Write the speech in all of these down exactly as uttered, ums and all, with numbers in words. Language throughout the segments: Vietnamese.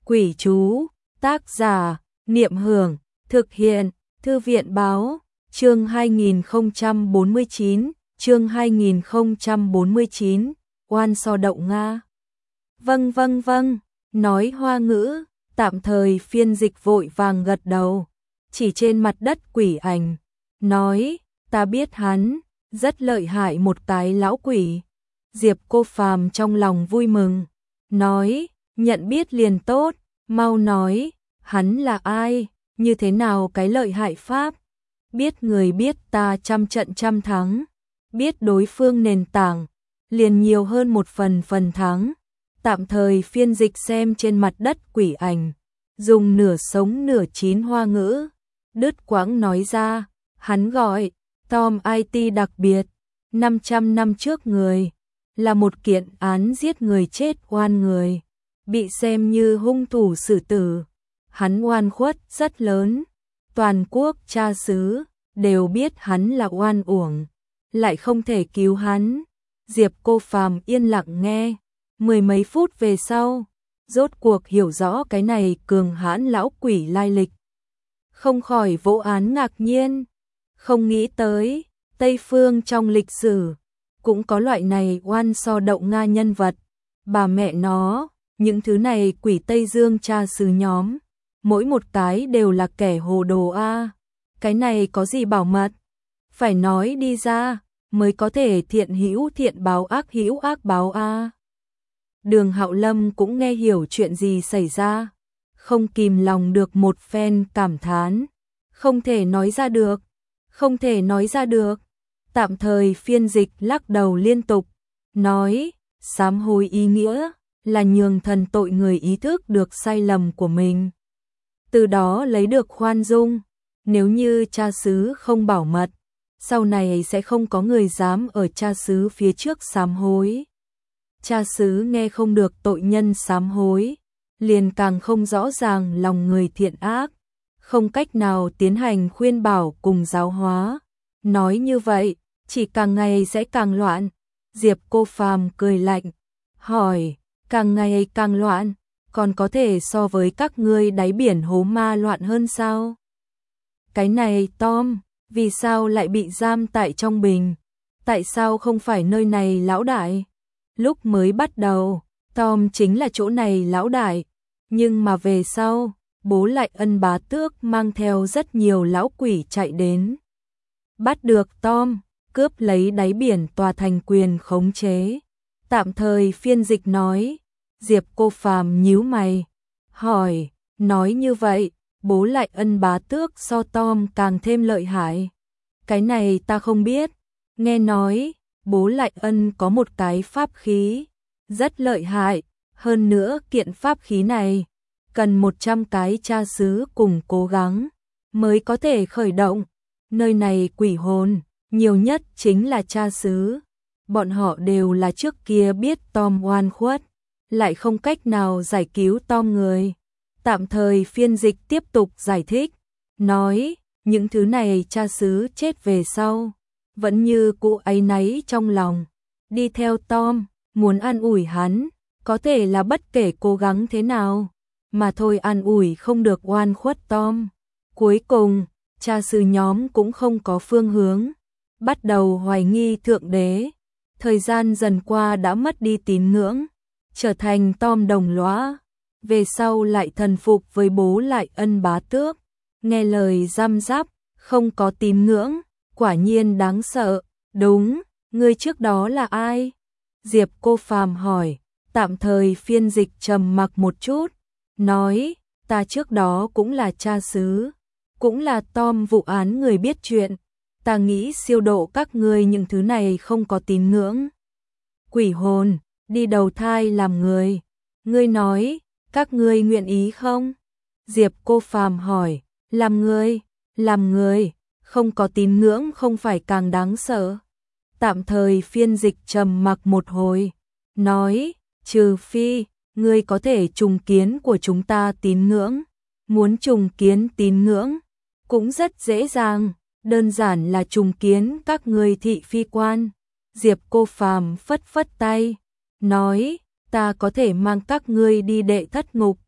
Quỷ chú, tác giả, Niệm Hưởng, thực hiện, Thư viện báo, chương hai nghìn không trăm bốn mươi chín, chương hai nghìn không trăm bốn mươi chín, oan so đậu Nga. Vâng vâng vâng, nói Hoa ngữ, tạm thời phiên dịch vội vàng gật đầu, chỉ trên mặt đất quỷ ảnh, nói, ta biết hắn, rất lợi hại một cái lão quỷ. Diệp Cô Phàm trong lòng vui mừng, nói, nhận biết liền tốt, mau nói, hắn là ai, như thế nào cái lợi hại pháp. Biết người biết ta trăm trận trăm thắng, biết đối phương nền tảng, liền nhiều hơn một phần phần thắng. Tạm thời phiên dịch xem trên mặt đất quỷ ảnh, dùng nửa sống nửa chín Hoa ngữ, đứt quãng nói ra, hắn gọi, Tom i tê đặc biệt, năm trăm năm trước người, là một kiện án giết người chết oan người, bị xem như hung thủ xử tử. Hắn oan khuất rất lớn, toàn quốc cha xứ đều biết hắn là oan uổng, lại không thể cứu hắn. Diệp Cô Phàm yên lặng nghe, mười mấy phút về sau, rốt cuộc hiểu rõ cái này cường hãn lão quỷ lai lịch. Không khỏi vỗ án ngạc nhiên, không nghĩ tới, Tây Phương trong lịch sử, cũng có loại này oan so đậu Nga nhân vật. Bà mẹ nó, những thứ này quỷ Tây Dương cha xứ nhóm, mỗi một cái đều là kẻ hồ đồ a. Cái này có gì bảo mật, phải nói đi ra, mới có thể thiện hữu thiện báo ác hữu ác báo a. Đường Hạo Lâm cũng nghe hiểu chuyện gì xảy ra, không kìm lòng được một phen cảm thán, không thể nói ra được, không thể nói ra được. Tạm thời phiên dịch lắc đầu liên tục, nói, sám hối ý nghĩa là nhường thần tội người ý thức được sai lầm của mình, từ đó lấy được khoan dung. Nếu như cha xứ không bảo mật, sau này sẽ không có người dám ở cha xứ phía trước sám hối. Cha xứ nghe không được tội nhân sám hối, liền càng không rõ ràng lòng người thiện ác, không cách nào tiến hành khuyên bảo cùng giáo hóa. Nói như vậy, chỉ càng ngày sẽ càng loạn. Diệp Cô Phàm cười lạnh, hỏi, càng ngày càng loạn, còn có thể so với các ngươi đáy biển hố ma loạn hơn sao? Cái này Tom, vì sao lại bị giam tại trong bình? Tại sao không phải nơi này lão đại? Lúc mới bắt đầu, Tom chính là chỗ này lão đại, nhưng mà về sau, Bố Lại Ân bá tước mang theo rất nhiều lão quỷ chạy đến. Bắt được Tom, cướp lấy đáy biển tòa thành quyền khống chế. Tạm thời phiên dịch nói, Diệp Cô Phàm nhíu mày, hỏi, nói như vậy, Bố Lại Ân bá tước so Tom càng thêm lợi hại. Cái này ta không biết, nghe nói, Bố Lại Ân có một cái pháp khí, rất lợi hại, hơn nữa kiện pháp khí này, cần một trăm cái cha xứ cùng cố gắng, mới có thể khởi động. Nơi này quỷ hồn, nhiều nhất chính là cha xứ. Bọn họ đều là trước kia biết Tom oan khuất, lại không cách nào giải cứu Tom người. Tạm thời phiên dịch tiếp tục giải thích, nói, những thứ này cha xứ chết về sau, vẫn như cũ áy náy trong lòng, đi theo Tom, muốn an ủi hắn, có thể là bất kể cố gắng thế nào, mà thôi an ủi không được oan khuất Tom. Cuối cùng, cha xứ nhóm cũng không có phương hướng, bắt đầu hoài nghi Thượng Đế. Thời gian dần qua đã mất đi tín ngưỡng, trở thành Tom đồng lõa, về sau lại thần phục với Bố Lại Ân bá tước, nghe lời răm rắp, không có tín ngưỡng, quả nhiên đáng sợ. Đúng, người trước đó là ai? Diệp Cô Phàm hỏi. Tạm thời phiên dịch trầm mặc một chút, nói, ta trước đó cũng là cha xứ, cũng là Tom vụ án người biết chuyện, ta nghĩ siêu độ các ngươi những thứ này không có tín ngưỡng. Quỷ hồn, đi đầu thai làm người. Ngươi nói, các ngươi nguyện ý không? Diệp Cô Phàm hỏi, làm người, làm người, không có tín ngưỡng không phải càng đáng sợ. Tạm thời phiên dịch trầm mặc một hồi, nói, trừ phi, ngươi có thể trùng kiến của chúng ta tín ngưỡng. Muốn trùng kiến tín ngưỡng, cũng rất dễ dàng, đơn giản là trùng kiến các ngươi thị phi quan. Diệp Cô Phàm phất phất tay, nói, ta có thể mang các ngươi đi đệ thất ngục,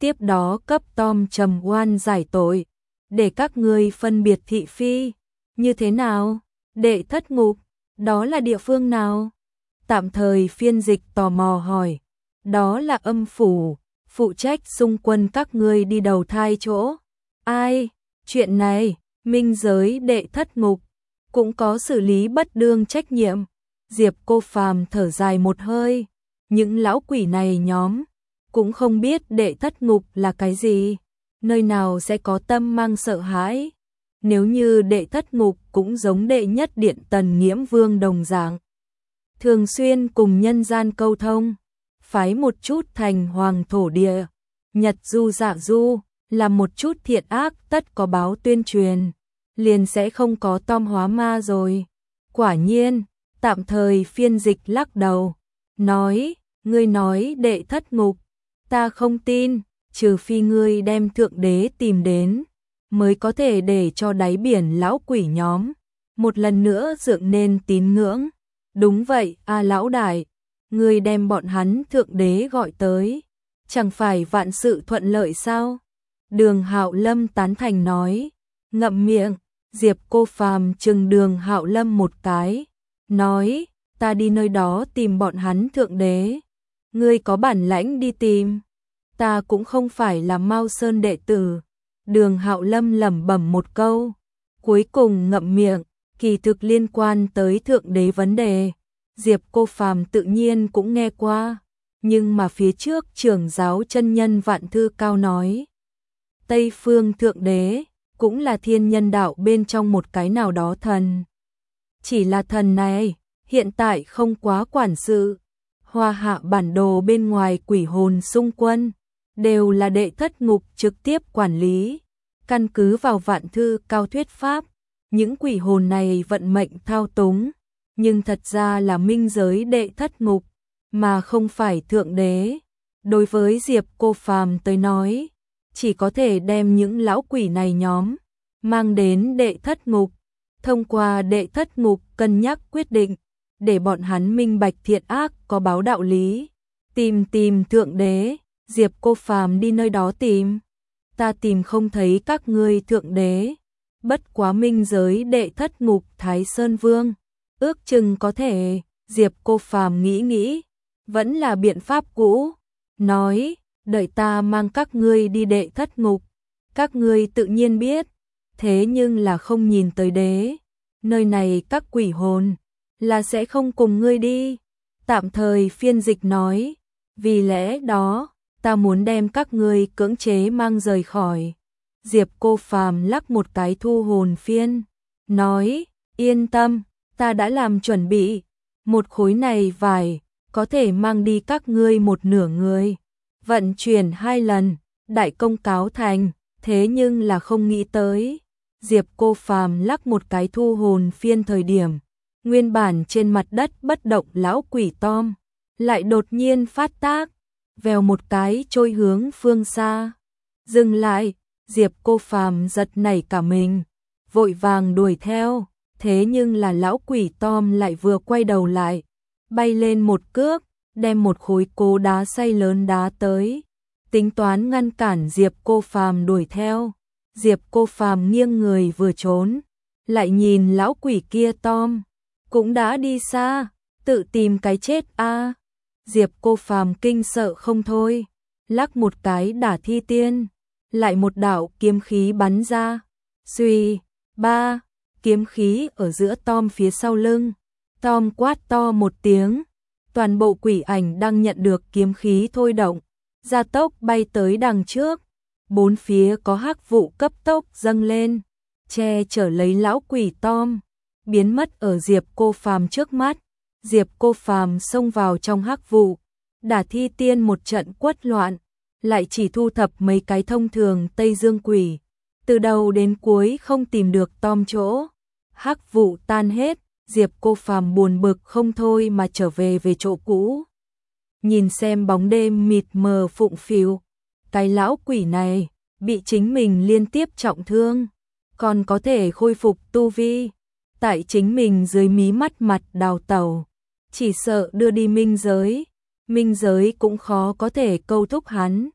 tiếp đó cấp Tom trầm oan giải tội, để các ngươi phân biệt thị phi. Như thế nào? Đệ thất ngục, đó là địa phương nào? Tạm thời phiên dịch tò mò hỏi. Đó là âm phủ, phụ trách xung quân các ngươi đi đầu thai chỗ. Ai? Chuyện này, minh giới đệ thất ngục, cũng có xử lý bất đương trách nhiệm. Diệp Cô Phàm thở dài một hơi, những lão quỷ này nhóm, cũng không biết đệ thất ngục là cái gì, nơi nào sẽ có tâm mang sợ hãi. Nếu như đệ thất ngục cũng giống đệ nhất điện Tần Nghiễm Vương đồng dạng, thường xuyên cùng nhân gian câu thông, phái một chút thành hoàng thổ địa, nhật du dạ du, làm một chút thiện ác tất có báo tuyên truyền, liền sẽ không có Tom hóa ma rồi. Quả nhiên, tạm thời phiên dịch lắc đầu, nói, ngươi nói đệ thất ngục, ta không tin, trừ phi ngươi đem thượng đế tìm đến, mới có thể để cho đáy biển lão quỷ nhóm một lần nữa dựng nên tín ngưỡng. Đúng vậy, a lão đại, ngươi đem bọn hắn thượng đế gọi tới, chẳng phải vạn sự thuận lợi sao? Đường Hạo Lâm tán thành nói, ngậm miệng. Diệp Cô Phàm trừng Đường Hạo Lâm một cái, nói, ta đi nơi đó tìm bọn hắn thượng đế, ngươi có bản lãnh đi tìm, ta cũng không phải là Mao Sơn đệ tử. Đường Hạo Lâm lẩm bẩm một câu, cuối cùng ngậm miệng. Kỳ thực liên quan tới thượng đế vấn đề, Diệp Cô Phàm tự nhiên cũng nghe qua, nhưng mà phía trước trưởng giáo chân nhân Vạn Thư Cao nói, Tây phương thượng đế cũng là thiên nhân đạo bên trong một cái nào đó thần. Chỉ là thần này, hiện tại không quá quản sự, hoa hạ bản đồ bên ngoài quỷ hồn xung quân, đều là đệ thất ngục trực tiếp quản lý. Căn cứ vào Vạn Thư Cao thuyết pháp, những quỷ hồn này vận mệnh thao túng, nhưng thật ra là minh giới đệ thất ngục, mà không phải thượng đế. Đối với Diệp Cô Phàm tới nói, chỉ có thể đem những lão quỷ này nhóm mang đến đệ thất ngục, thông qua đệ thất ngục cân nhắc quyết định, để bọn hắn minh bạch thiện ác có báo đạo lý. Tìm tìm thượng đế, Diệp Cô Phàm đi nơi đó tìm. Ta tìm không thấy các ngươi thượng đế, bất quá minh giới đệ thất ngục Thái Sơn Vương, ước chừng có thể. Diệp Cô Phàm nghĩ nghĩ, vẫn là biện pháp cũ, nói, đợi ta mang các ngươi đi đệ thất ngục, các ngươi tự nhiên biết, thế nhưng là không nhìn tới đế, nơi này các quỷ hồn là sẽ không cùng ngươi đi. Tạm thời phiên dịch nói, vì lẽ đó, ta muốn đem các ngươi cưỡng chế mang rời khỏi. Diệp Cô Phàm lắc một cái thu hồn phiên, nói, yên tâm, ta đã làm chuẩn bị, một khối này vải, có thể mang đi các ngươi một nửa người. Vận chuyển hai lần, đại công cáo thành, thế nhưng là không nghĩ tới. Diệp Cô Phàm lắc một cái thu hồn phiên thời điểm, nguyên bản trên mặt đất bất động lão quỷ Tom, lại đột nhiên phát tác, vèo một cái trôi hướng phương xa. Dừng lại, Diệp Cô Phàm giật nảy cả mình, vội vàng đuổi theo, thế nhưng là lão quỷ Tom lại vừa quay đầu lại, bay lên một cước, đem một khối cố đá xay lớn đá tới, tính toán ngăn cản Diệp Cô Phàm đuổi theo. Diệp Cô Phàm nghiêng người vừa trốn, lại nhìn lão quỷ kia Tom, cũng đã đi xa, tự tìm cái chết a. À. Diệp Cô Phàm kinh sợ không thôi, lắc một cái đả thi tiên, lại một đạo kiếm khí bắn ra, suy, ba, kiếm khí ở giữa Tom phía sau lưng. Tom quát to một tiếng, toàn bộ quỷ ảnh đang nhận được kiếm khí thôi động, gia tốc bay tới đằng trước. Bốn phía có hắc vụ cấp tốc dâng lên, che chở lấy lão quỷ Tom, biến mất ở Diệp Cô Phàm trước mắt. Diệp Cô Phàm xông vào trong hắc vụ, đả thi tiên một trận quất loạn, lại chỉ thu thập mấy cái thông thường Tây Dương quỷ, từ đầu đến cuối không tìm được Tom chỗ. Hắc vụ tan hết, Diệp Cô Phàm buồn bực không thôi mà trở về về chỗ cũ. Nhìn xem bóng đêm mịt mờ phụng phịu, cái lão quỷ này bị chính mình liên tiếp trọng thương, còn có thể khôi phục tu vi, tại chính mình dưới mí mắt mặt đào tẩu, chỉ sợ đưa đi minh giới, minh giới cũng khó có thể câu thúc hắn.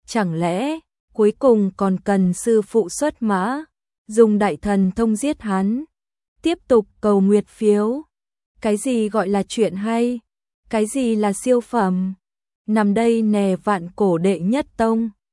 chẳng lẽ cuối cùng còn cần sư phụ xuất mã, dùng đại thần thông giết hắn, tiếp tục cầu nguyệt phiếu. Cái gì gọi là chuyện hay? Cái gì là siêu phẩm? Nằm đây nè vạn cổ đệ nhất tông.